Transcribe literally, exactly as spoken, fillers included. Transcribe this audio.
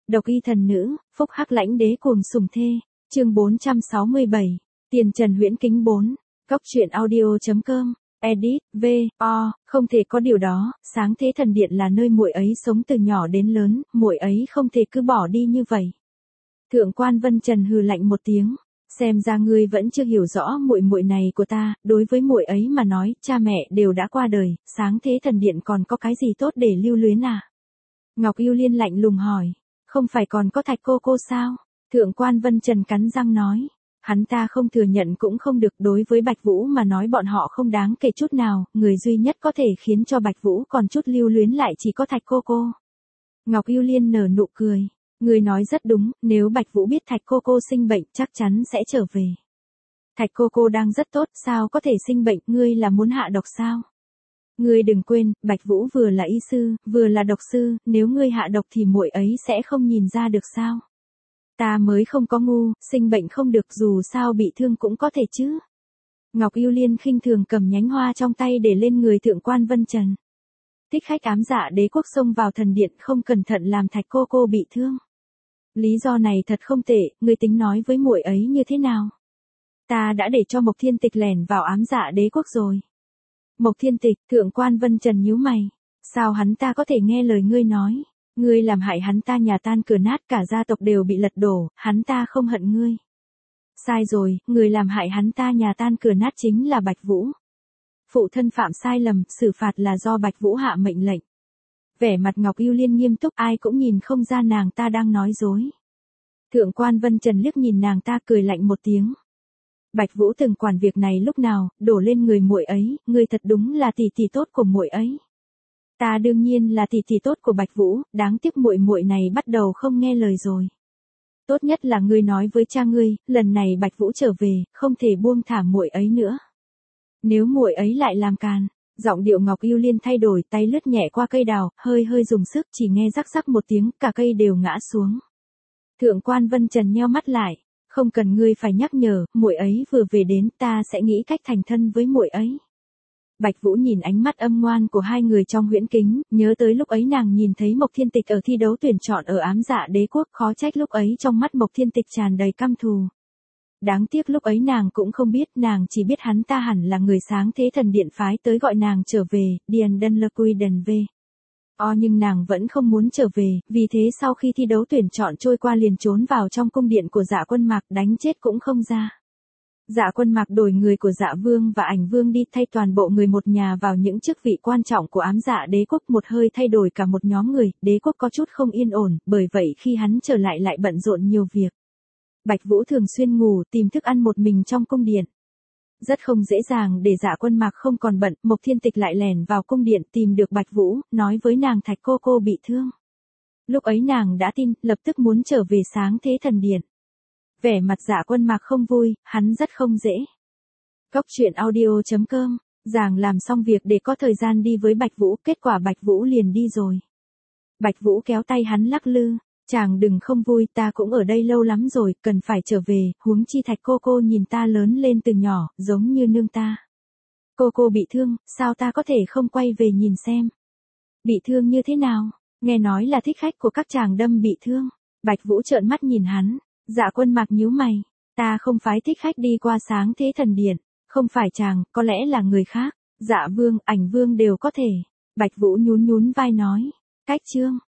Độc y thần nữ, phúc hắc lãnh đế cuồng sủng thê. Chương bốn trăm sáu mươi bảy. Tiền Trần huyễn kính bốn. Góc truyện audio.com. Edit, V, O, không thể có điều đó, Sáng Thế Thần Điện là nơi muội ấy sống từ nhỏ đến lớn, muội ấy không thể cứ bỏ đi như vậy. Thượng quan Vân Trần hừ lạnh một tiếng, xem ra ngươi vẫn chưa hiểu rõ muội muội này của ta, đối với muội ấy mà nói, cha mẹ đều đã qua đời, Sáng Thế Thần Điện còn có cái gì tốt để lưu luyến à? Ngọc Yêu Liên lạnh lùng hỏi, không phải còn có Thạch cô cô sao? Thượng quan Vân Trần cắn răng nói. Hắn ta không thừa nhận cũng không được, đối với Bạch Vũ mà nói bọn họ không đáng kể chút nào, người duy nhất có thể khiến cho Bạch Vũ còn chút lưu luyến lại chỉ có Thạch cô cô. Ngọc Yêu Liên nở nụ cười, người nói rất đúng, nếu Bạch Vũ biết Thạch cô cô sinh bệnh chắc chắn sẽ trở về. Thạch cô cô đang rất tốt, sao có thể sinh bệnh, ngươi là muốn hạ độc sao? Ngươi đừng quên, Bạch Vũ vừa là y sư, vừa là độc sư, nếu ngươi hạ độc thì muội ấy sẽ không nhìn ra được sao? Ta mới không có ngu, sinh bệnh không được, dù sao bị thương cũng có thể chứ. Ngọc Yêu Liên khinh thường cầm nhánh hoa trong tay để lên người Thượng quan Vân Trần. Thích khách ám dạ đế quốc xông vào thần điện không cẩn thận làm Thạch cô cô bị thương. Lý do này thật không tệ, ngươi tính nói với muội ấy như thế nào? Ta đã để cho Mộc Thiên Tịch lẻn vào ám dạ đế quốc rồi. Mộc Thiên Tịch, Thượng quan Vân Trần nhíu mày. Sao hắn ta có thể nghe lời ngươi nói? Ngươi làm hại hắn ta nhà tan cửa nát, cả gia tộc đều bị lật đổ, hắn ta không hận ngươi. Sai rồi, người làm hại hắn ta nhà tan cửa nát chính là Bạch Vũ. Phụ thân phạm sai lầm, xử phạt là do Bạch Vũ hạ mệnh lệnh. Vẻ mặt Ngọc Yêu Liên nghiêm túc, ai cũng nhìn không ra nàng ta đang nói dối. Thượng quan Vân Trần liếc nhìn nàng ta cười lạnh một tiếng. Bạch Vũ từng quản việc này lúc nào, đổ lên người muội ấy, ngươi thật đúng là tỷ tỷ tốt của muội ấy. Ta đương nhiên là tỷ tỷ tốt của Bạch Vũ, đáng tiếc muội muội này bắt đầu không nghe lời rồi. Tốt nhất là ngươi nói với cha ngươi, lần này Bạch Vũ trở về, không thể buông thả muội ấy nữa. Nếu muội ấy lại làm càn, giọng điệu Ngọc Yêu Liên thay đổi, tay lướt nhẹ qua cây đào, hơi hơi dùng sức, chỉ nghe rắc rắc một tiếng, cả cây đều ngã xuống. Thượng quan Vân Trần nheo mắt lại, không cần ngươi phải nhắc nhở, muội ấy vừa về đến, ta sẽ nghĩ cách thành thân với muội ấy. Bạch Vũ nhìn ánh mắt âm ngoan của hai người trong huyễn kính, nhớ tới lúc ấy nàng nhìn thấy Mộc Thiên Tịch ở thi đấu tuyển chọn ở ám dạ đế quốc, khó trách lúc ấy trong mắt Mộc Thiên Tịch tràn đầy căm thù. Đáng tiếc lúc ấy nàng cũng không biết, nàng chỉ biết hắn ta hẳn là người Sáng Thế Thần Điện phái tới gọi nàng trở về, Điền Đân Lơ Quy Đần V. O nhưng nàng vẫn không muốn trở về, vì thế sau khi thi đấu tuyển chọn trôi qua liền trốn vào trong cung điện của Dạ Quân Mạc, đánh chết cũng không ra. Dạ Quân Mạc đổi người của Dạ Vương và Ảnh Vương đi, thay toàn bộ người một nhà vào những chức vị quan trọng của ám dạ đế quốc, một hơi thay đổi cả một nhóm người, đế quốc có chút không yên ổn, bởi vậy khi hắn trở lại lại bận rộn nhiều việc. Bạch Vũ thường xuyên ngủ, tìm thức ăn một mình trong cung điện. Rất không dễ dàng để Dạ Quân Mạc không còn bận, Mộc Thiên Tịch lại lẻn vào cung điện tìm được Bạch Vũ, nói với nàng Thạch cô cô bị thương. Lúc ấy nàng đã tin, lập tức muốn trở về Sáng Thế Thần Điện. Vẻ mặt Dạ Quân Mạc không vui, hắn rất không dễ. Góc truyện audio.com, Giàng làm xong việc để có thời gian đi với Bạch Vũ, kết quả Bạch Vũ liền đi rồi. Bạch Vũ kéo tay hắn lắc lư, chàng đừng không vui, ta cũng ở đây lâu lắm rồi, cần phải trở về, huống chi Thạch cô cô nhìn ta lớn lên từ nhỏ, giống như nương ta. Cô cô bị thương, sao ta có thể không quay về nhìn xem? Bị thương như thế nào? Nghe nói là thích khách của các chàng đâm bị thương. Bạch Vũ trợn mắt nhìn hắn. Dạ Quân Mạc nhíu mày, ta không phái thích khách đi qua Sáng Thế Thần Điện, không phải chàng, có lẽ là người khác. Dạ Vương, Ảnh Vương đều có thể. Bạch Vũ nhún nhún vai nói, cách chương.